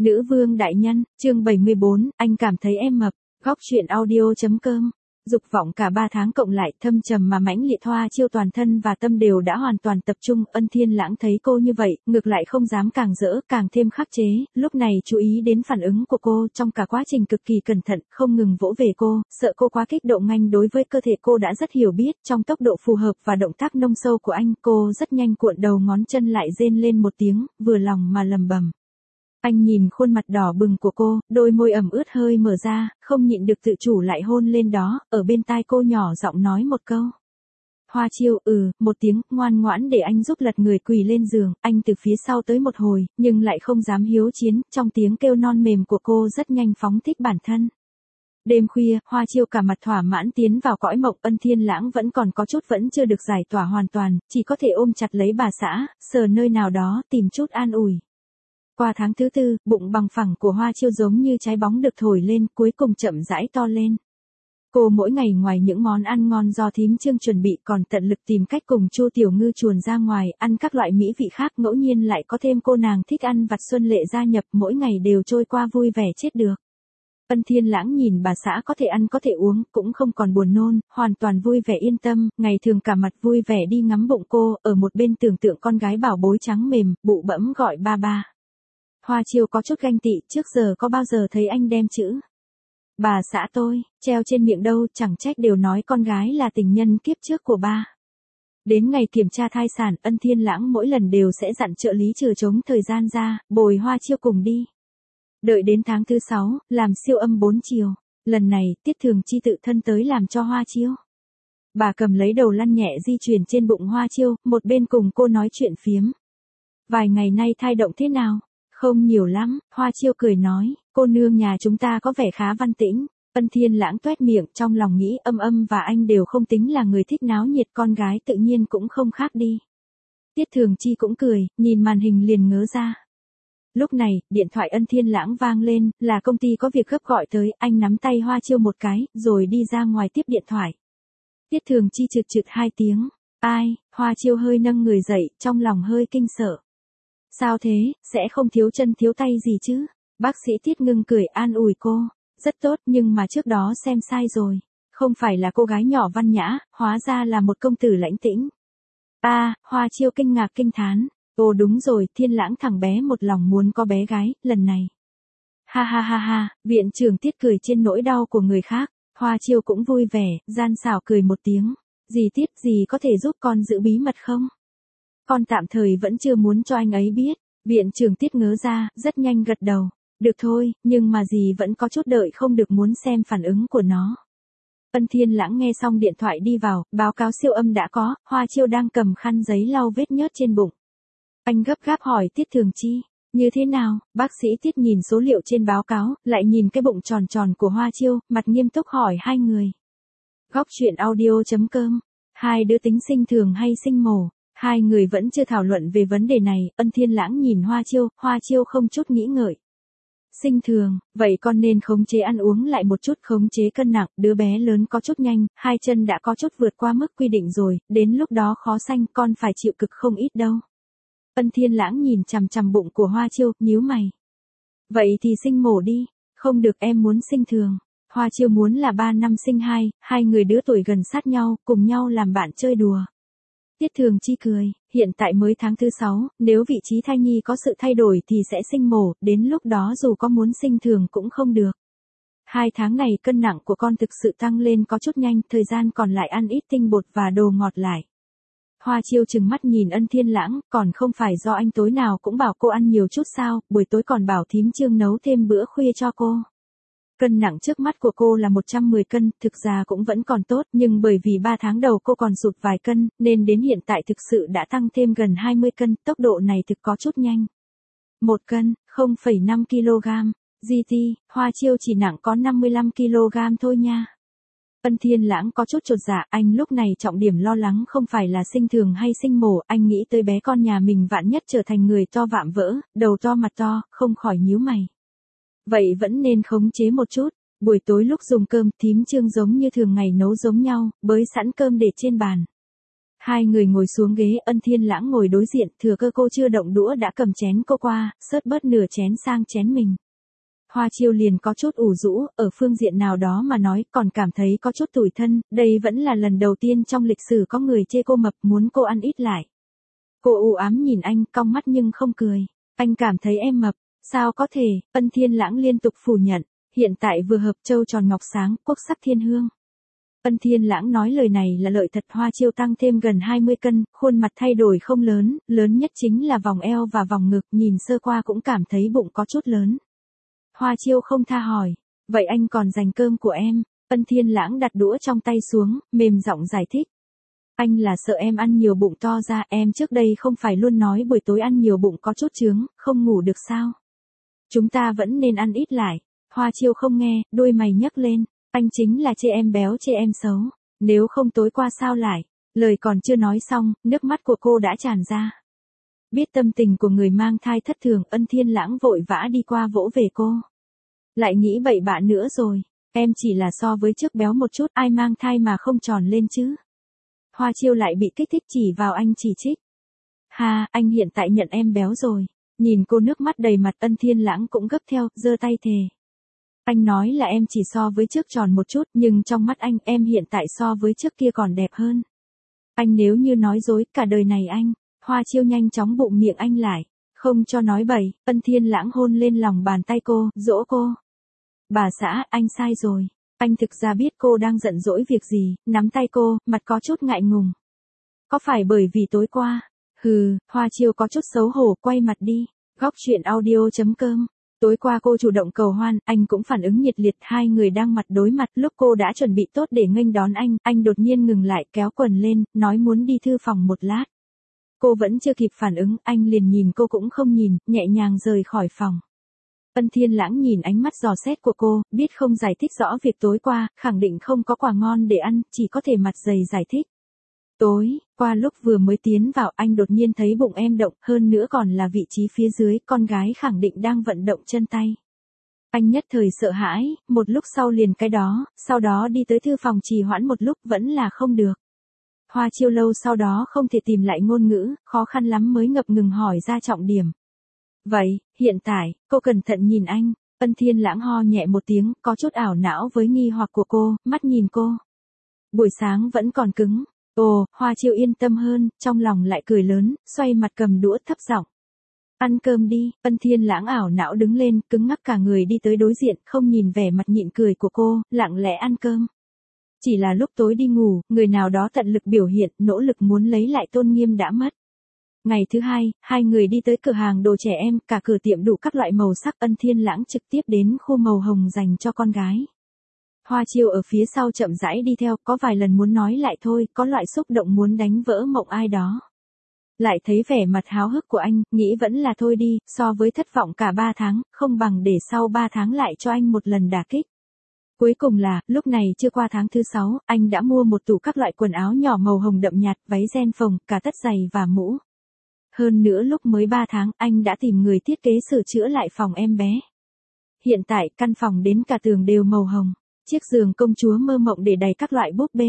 Nữ vương đại nhân, chương 74, anh cảm thấy em mập, góc chuyện audio.com. Dục vọng cả 3 tháng cộng lại thâm trầm mà mãnh liệt, Hoa Chiêu toàn thân và tâm đều đã hoàn toàn tập trung. Ân Thiên Lãng thấy cô như vậy, ngược lại không dám càng rỡ, càng thêm khắc chế, lúc này chú ý đến phản ứng của cô, trong cả quá trình cực kỳ cẩn thận, không ngừng vỗ về cô, sợ cô quá kích động. Anh đối với cơ thể cô đã rất hiểu biết, trong tốc độ phù hợp và động tác nông sâu của anh, cô rất nhanh cuộn đầu ngón chân lại rên lên một tiếng, vừa lòng mà lầm bầm. Anh nhìn khuôn mặt đỏ bừng của cô, đôi môi ẩm ướt hơi mở ra, không nhịn được tự chủ lại hôn lên đó, ở bên tai cô nhỏ giọng nói một câu. Hoa Chiêu, một tiếng, ngoan ngoãn để anh giúp lật người quỳ lên giường. Anh từ phía sau tới một hồi, nhưng lại không dám hiếu chiến, trong tiếng kêu non mềm của cô rất nhanh phóng thích bản thân. Đêm khuya, Hoa Chiêu cả mặt thỏa mãn tiến vào cõi mộng. Ân Thiên Lãng vẫn còn có chút vẫn chưa được giải tỏa hoàn toàn, chỉ có thể ôm chặt lấy bà xã, sờ nơi nào đó tìm chút an ủi. Qua tháng thứ 4, bụng bằng phẳng của Hoa Chiêu giống như trái bóng được thổi lên, cuối cùng chậm rãi to lên. Cô mỗi ngày ngoài những món ăn ngon do thím Trương chuẩn bị còn tận lực tìm cách cùng Chu Tiểu Ngư chuồn ra ngoài, ăn các loại mỹ vị khác, ngẫu nhiên lại có thêm cô nàng thích ăn vặt Xuân Lệ gia nhập, mỗi ngày đều trôi qua vui vẻ chết được. Ân Thiên Lãng nhìn bà xã có thể ăn có thể uống, cũng không còn buồn nôn, hoàn toàn vui vẻ yên tâm, ngày thường cả mặt vui vẻ đi ngắm bụng cô, ở một bên tưởng tượng con gái bảo bối trắng mềm, bụ bẫm gọi ba ba. Hoa Chiêu có chút ganh tị, trước giờ có bao giờ thấy anh đem chữ bà xã tôi treo trên miệng đâu, chẳng trách đều nói con gái là tình nhân kiếp trước của ba. Đến ngày kiểm tra thai sản, Ân Thiên Lãng mỗi lần đều sẽ dặn trợ lý trừ trống thời gian ra, bồi Hoa Chiêu cùng đi. Đợi đến tháng thứ 6, làm siêu âm 4 chiều, lần này Tiết Thường Chi tự thân tới làm cho Hoa Chiêu. Bà cầm lấy đầu lăn nhẹ di chuyển trên bụng Hoa Chiêu, một bên cùng cô nói chuyện phiếm. Vài ngày nay thai động thế nào? Không nhiều lắm, Hoa Chiêu cười nói, cô nương nhà chúng ta có vẻ khá văn tĩnh. Ân Thiên Lãng toét miệng, trong lòng nghĩ âm và anh đều không tính là người thích náo nhiệt, con gái tự nhiên cũng không khác đi. Tiết Thường Chi cũng cười, nhìn màn hình liền ngớ ra. Lúc này, điện thoại Ân Thiên Lãng vang lên, là công ty có việc gấp gọi tới, anh nắm tay Hoa Chiêu một cái, rồi đi ra ngoài tiếp điện thoại. Tiết Thường Chi chực 2 tiếng, ai? Hoa Chiêu hơi nâng người dậy, trong lòng hơi kinh sợ. Sao thế, sẽ không thiếu chân thiếu tay gì chứ? Bác sĩ Tiết Ngưng cười an ủi cô. Rất tốt, nhưng mà trước đó xem sai rồi. Không phải là cô gái nhỏ văn nhã, hóa ra là một công tử lãnh tĩnh. Hoa Chiêu kinh ngạc kinh thán. Ồ đúng rồi, Thiên Lãng thằng bé một lòng muốn có bé gái, lần này. Ha ha ha ha, viện trưởng Tiết cười trên nỗi đau của người khác. Hoa Chiêu cũng vui vẻ, gian xảo cười một tiếng. Dì Tiết, dì có thể giúp con giữ bí mật không? Con tạm thời vẫn chưa muốn cho anh ấy biết. Viện trưởng Tiết ngớ ra, rất nhanh gật đầu. Được thôi, nhưng mà dì vẫn có chút đợi không được, muốn xem phản ứng của nó. Ân Thiên Lãng nghe xong điện thoại đi vào, báo cáo siêu âm đã có, Hoa Chiêu đang cầm khăn giấy lau vết nhớt trên bụng. Anh gấp gáp hỏi Tiết Thường Chi, như thế nào? Bác sĩ Tiết nhìn số liệu trên báo cáo, lại nhìn cái bụng tròn tròn của Hoa Chiêu, mặt nghiêm túc hỏi hai người. Góc chuyện audio.com, hai đứa tính sinh thường hay sinh mổ? Hai người vẫn chưa thảo luận về vấn đề này, Ân Thiên Lãng nhìn Hoa Chiêu không chút nghĩ ngợi. Sinh thường, vậy con nên khống chế ăn uống lại một chút, khống chế cân nặng, đứa bé lớn có chút nhanh, 2 chân đã có chút vượt qua mức quy định rồi, đến lúc đó khó sanh, con phải chịu cực không ít đâu. Ân Thiên Lãng nhìn chằm chằm bụng của Hoa Chiêu, nhíu mày. Vậy thì sinh mổ đi. Không được, em muốn sinh thường. Hoa Chiêu muốn là 3 năm sinh 2, hai người đứa tuổi gần sát nhau, cùng nhau làm bạn chơi đùa. Tiết Thường Chi cười, hiện tại mới tháng thứ 6, nếu vị trí thai nhi có sự thay đổi thì sẽ sinh mổ, đến lúc đó dù có muốn sinh thường cũng không được. 2 tháng này cân nặng của con thực sự tăng lên có chút nhanh, thời gian còn lại ăn ít tinh bột và đồ ngọt lại. Hoa Chiêu trừng mắt nhìn Ân Thiên Lãng, còn không phải do anh tối nào cũng bảo cô ăn nhiều chút sao, buổi tối còn bảo thím Trương nấu thêm bữa khuya cho cô. Cân nặng trước mắt của cô là 110 cân, thực ra cũng vẫn còn tốt, nhưng bởi vì 3 tháng đầu cô còn sụt vài cân, nên đến hiện tại thực sự đã tăng thêm gần 20 cân, tốc độ này thực có chút nhanh. 1 cân, 0,5 kg, GT, Hoa Chiêu chỉ nặng có 55 kg thôi nha. Ân Thiên Lãng có chút chột dạ, anh lúc này trọng điểm lo lắng không phải là sinh thường hay sinh mổ, anh nghĩ tới bé con nhà mình vạn nhất trở thành người to vạm vỡ, đầu to mặt to, không khỏi nhíu mày. Vậy vẫn nên khống chế một chút, buổi tối lúc dùng cơm, thím Trương giống như thường ngày nấu giống nhau, bới sẵn cơm để trên bàn. Hai người ngồi xuống ghế, Ân Thiên Lãng ngồi đối diện, thừa cơ cô chưa động đũa đã cầm chén cô qua, xớt bớt nửa chén sang chén mình. Hoa Chiêu liền có chút ủ rũ, ở phương diện nào đó mà nói, còn cảm thấy có chút tủi thân, đây vẫn là lần đầu tiên trong lịch sử có người chê cô mập, muốn cô ăn ít lại. Cô u ám nhìn anh, cong mắt nhưng không cười. Anh cảm thấy em mập, sao có thể? Ân Thiên Lãng liên tục phủ nhận, hiện tại vừa hợp châu tròn ngọc sáng, quốc sắc thiên hương. Ân Thiên Lãng nói lời này là lợi thật. Hoa Chiêu tăng thêm gần 20 cân, khuôn mặt thay đổi không lớn, lớn nhất chính là vòng eo và vòng ngực, nhìn sơ qua cũng cảm thấy bụng có chút lớn. Hoa Chiêu không tha hỏi, vậy anh còn dành cơm của em? Ân Thiên Lãng đặt đũa trong tay xuống, mềm giọng giải thích. Anh là sợ em ăn nhiều bụng to ra, em trước đây không phải luôn nói buổi tối ăn nhiều bụng có chút chướng, không ngủ được sao? Chúng ta vẫn nên ăn ít lại. Hoa Chiêu không nghe, đôi mày nhấc lên, anh chính là chê em béo chê em xấu, nếu không tối qua sao lại? Lời còn chưa nói xong, nước mắt của cô đã tràn ra. Biết tâm tình của người mang thai thất thường, Ân Thiên Lãng vội vã đi qua vỗ về cô. Lại nghĩ bậy bạ nữa rồi, em chỉ là so với trước béo một chút, ai mang thai mà không tròn lên chứ? Hoa Chiêu lại bị kích thích chỉ vào anh chỉ trích. Ha, anh hiện tại nhận em béo rồi. Nhìn cô nước mắt đầy mặt, Ân Thiên Lãng cũng gấp theo, giơ tay thề. Anh nói là em chỉ so với trước tròn một chút, nhưng trong mắt anh, em hiện tại so với trước kia còn đẹp hơn. Anh nếu như nói dối, cả đời này anh. Hoa Chiêu nhanh chóng bụng miệng anh lại. Không cho nói bậy. Ân Thiên Lãng hôn lên lòng bàn tay cô, dỗ cô. Bà xã, anh sai rồi. Anh thực ra biết cô đang giận dỗi việc gì, nắm tay cô, mặt có chút ngại ngùng. Có phải bởi vì tối qua? Hừ, Hoa Chiêu có chút xấu hổ, quay mặt đi. Góc truyện audio.com. Tối qua cô chủ động cầu hoan, anh cũng phản ứng nhiệt liệt, hai người đang mặt đối mặt, lúc cô đã chuẩn bị tốt để nghênh đón anh đột nhiên ngừng lại, kéo quần lên, nói muốn đi thư phòng một lát. Cô vẫn chưa kịp phản ứng, anh liền nhìn cô cũng không nhìn, nhẹ nhàng rời khỏi phòng. Ân Thiên Lãng nhìn ánh mắt dò xét của cô, biết không giải thích rõ việc tối qua, khẳng định không có quà ngon để ăn, chỉ có thể mặt dày giải thích. Tối qua lúc vừa mới tiến vào, anh đột nhiên thấy bụng em động, hơn nữa còn là vị trí phía dưới, con gái khẳng định đang vận động chân tay. Anh nhất thời sợ hãi, một lúc sau liền cái đó, sau đó đi tới thư phòng trì hoãn một lúc vẫn là không được. Hoa Chiêu lâu sau đó không thể tìm lại ngôn ngữ, khó khăn lắm mới ngập ngừng hỏi ra trọng điểm. Vậy, hiện tại, cô cẩn thận nhìn anh. Ân Thiên Lãng ho nhẹ một tiếng, có chút ảo não với nghi hoặc của cô, mắt nhìn cô. Buổi sáng vẫn còn cứng. Ồ, Hoa Chiêu yên tâm hơn, trong lòng lại cười lớn, xoay mặt cầm đũa thấp giọng. Ăn cơm đi. Ân Thiên Lãng ảo não đứng lên, cứng ngắc cả người đi tới đối diện, không nhìn vẻ mặt nhịn cười của cô, lặng lẽ ăn cơm. Chỉ là lúc tối đi ngủ, người nào đó tận lực biểu hiện, nỗ lực muốn lấy lại tôn nghiêm đã mất. Ngày thứ hai, hai người đi tới cửa hàng đồ trẻ em, cả cửa tiệm đủ các loại màu sắc. Ân Thiên Lãng trực tiếp đến khu màu hồng dành cho con gái. Hoa Chiêu ở phía sau chậm rãi đi theo, có vài lần muốn nói lại thôi, có loại xúc động muốn đánh vỡ mộng ai đó. Lại thấy vẻ mặt háo hức của anh, nghĩ vẫn là thôi đi, so với thất vọng cả 3 tháng, không bằng để sau 3 tháng lại cho anh một lần đả kích. Cuối cùng là, lúc này chưa qua tháng thứ 6, anh đã mua một tủ các loại quần áo nhỏ màu hồng đậm nhạt, váy ren phồng, cả tất giày và mũ. Hơn nữa lúc mới 3 tháng, anh đã tìm người thiết kế sửa chữa lại phòng em bé. Hiện tại, căn phòng đến cả tường đều màu hồng. Chiếc giường công chúa mơ mộng để đầy các loại búp bê.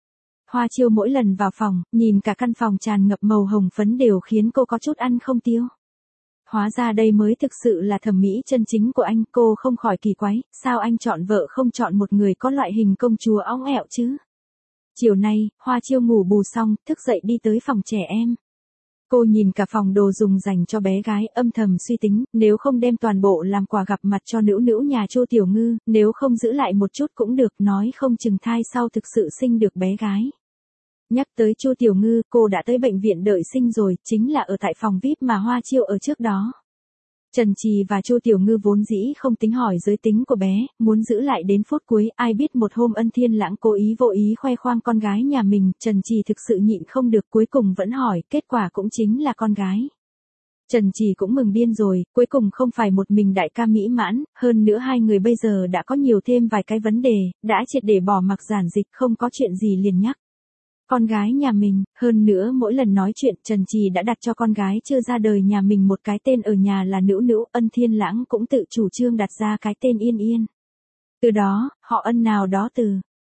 Hoa Chiêu mỗi lần vào phòng, nhìn cả căn phòng tràn ngập màu hồng phấn đều khiến cô có chút ăn không tiêu. Hóa ra đây mới thực sự là thẩm mỹ chân chính của anh, cô không khỏi kỳ quái, sao anh chọn vợ không chọn một người có loại hình công chúa óng ẹo chứ? Chiều nay, Hoa Chiêu ngủ bù xong, thức dậy đi tới phòng trẻ em. Cô nhìn cả phòng đồ dùng dành cho bé gái, âm thầm suy tính, nếu không đem toàn bộ làm quà gặp mặt cho nữu nữu nhà Chu Tiểu Ngư, nếu không giữ lại một chút cũng được, nói không chừng thai sau thực sự sinh được bé gái. Nhắc tới Chu Tiểu Ngư, cô đã tới bệnh viện đợi sinh rồi, chính là ở tại phòng VIP mà Hoa Chiêu ở trước đó. Trần Trì và Chu Tiểu Ngư vốn dĩ không tính hỏi giới tính của bé, muốn giữ lại đến phút cuối, ai biết một hôm Ân Thiên Lãng cố ý vô ý khoe khoang con gái nhà mình, Trần Trì thực sự nhịn không được, cuối cùng vẫn hỏi, kết quả cũng chính là con gái. Trần Trì cũng mừng điên rồi, cuối cùng không phải một mình đại ca mỹ mãn, hơn nữa hai người bây giờ đã có nhiều thêm vài cái vấn đề, đã triệt để bỏ mặc giản dịch, không có chuyện gì liền nhắc. Con gái nhà mình, hơn nữa mỗi lần nói chuyện Trần Trì đã đặt cho con gái chưa ra đời nhà mình một cái tên ở nhà là Nữu Nữu, Ân Thiên Lãng cũng tự chủ trương đặt ra cái tên Yên Yên. Từ đó, họ Ân nào đó từ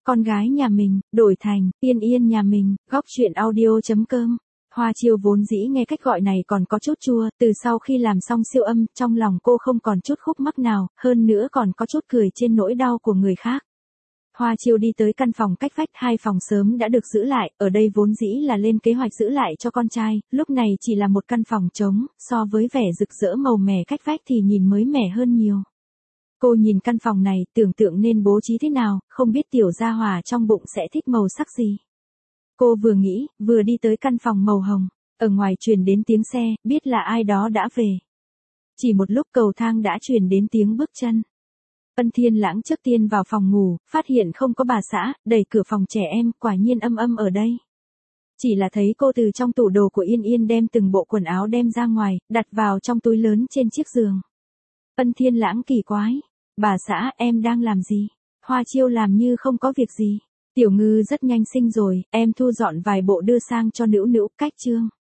Con gái nhà mình, đổi thành, Yên Yên nhà mình, góc chuyện audio.com. Hoa Chiêu vốn dĩ nghe cách gọi này còn có chút chua, từ sau khi làm xong siêu âm, trong lòng cô không còn chút khúc mắc nào, hơn nữa còn có chút cười trên nỗi đau của người khác. Hoa Chiêu đi tới căn phòng cách vách, 2 phòng sớm đã được giữ lại, ở đây vốn dĩ là lên kế hoạch giữ lại cho con trai, lúc này chỉ là một căn phòng trống, so với vẻ rực rỡ màu mè cách vách thì nhìn mới mẻ hơn nhiều. Cô nhìn căn phòng này, tưởng tượng nên bố trí thế nào, không biết tiểu gia hỏa trong bụng sẽ thích màu sắc gì. Cô vừa nghĩ, vừa đi tới căn phòng màu hồng, ở ngoài truyền đến tiếng xe, biết là ai đó đã về. Chỉ một lúc cầu thang đã truyền đến tiếng bước chân. Ân Thiên Lãng trước tiên vào phòng ngủ, phát hiện không có bà xã, đẩy cửa phòng trẻ em, quả nhiên âm ở đây. Chỉ là thấy cô từ trong tủ đồ của Yên Yên đem từng bộ quần áo đem ra ngoài, đặt vào trong túi lớn trên chiếc giường. Ân Thiên Lãng kỳ quái, bà xã em đang làm gì? Hoa Chiêu làm như không có việc gì. Tiểu Ngư rất nhanh sinh rồi, em thu dọn vài bộ đưa sang cho Nữu Nữu, cách chương.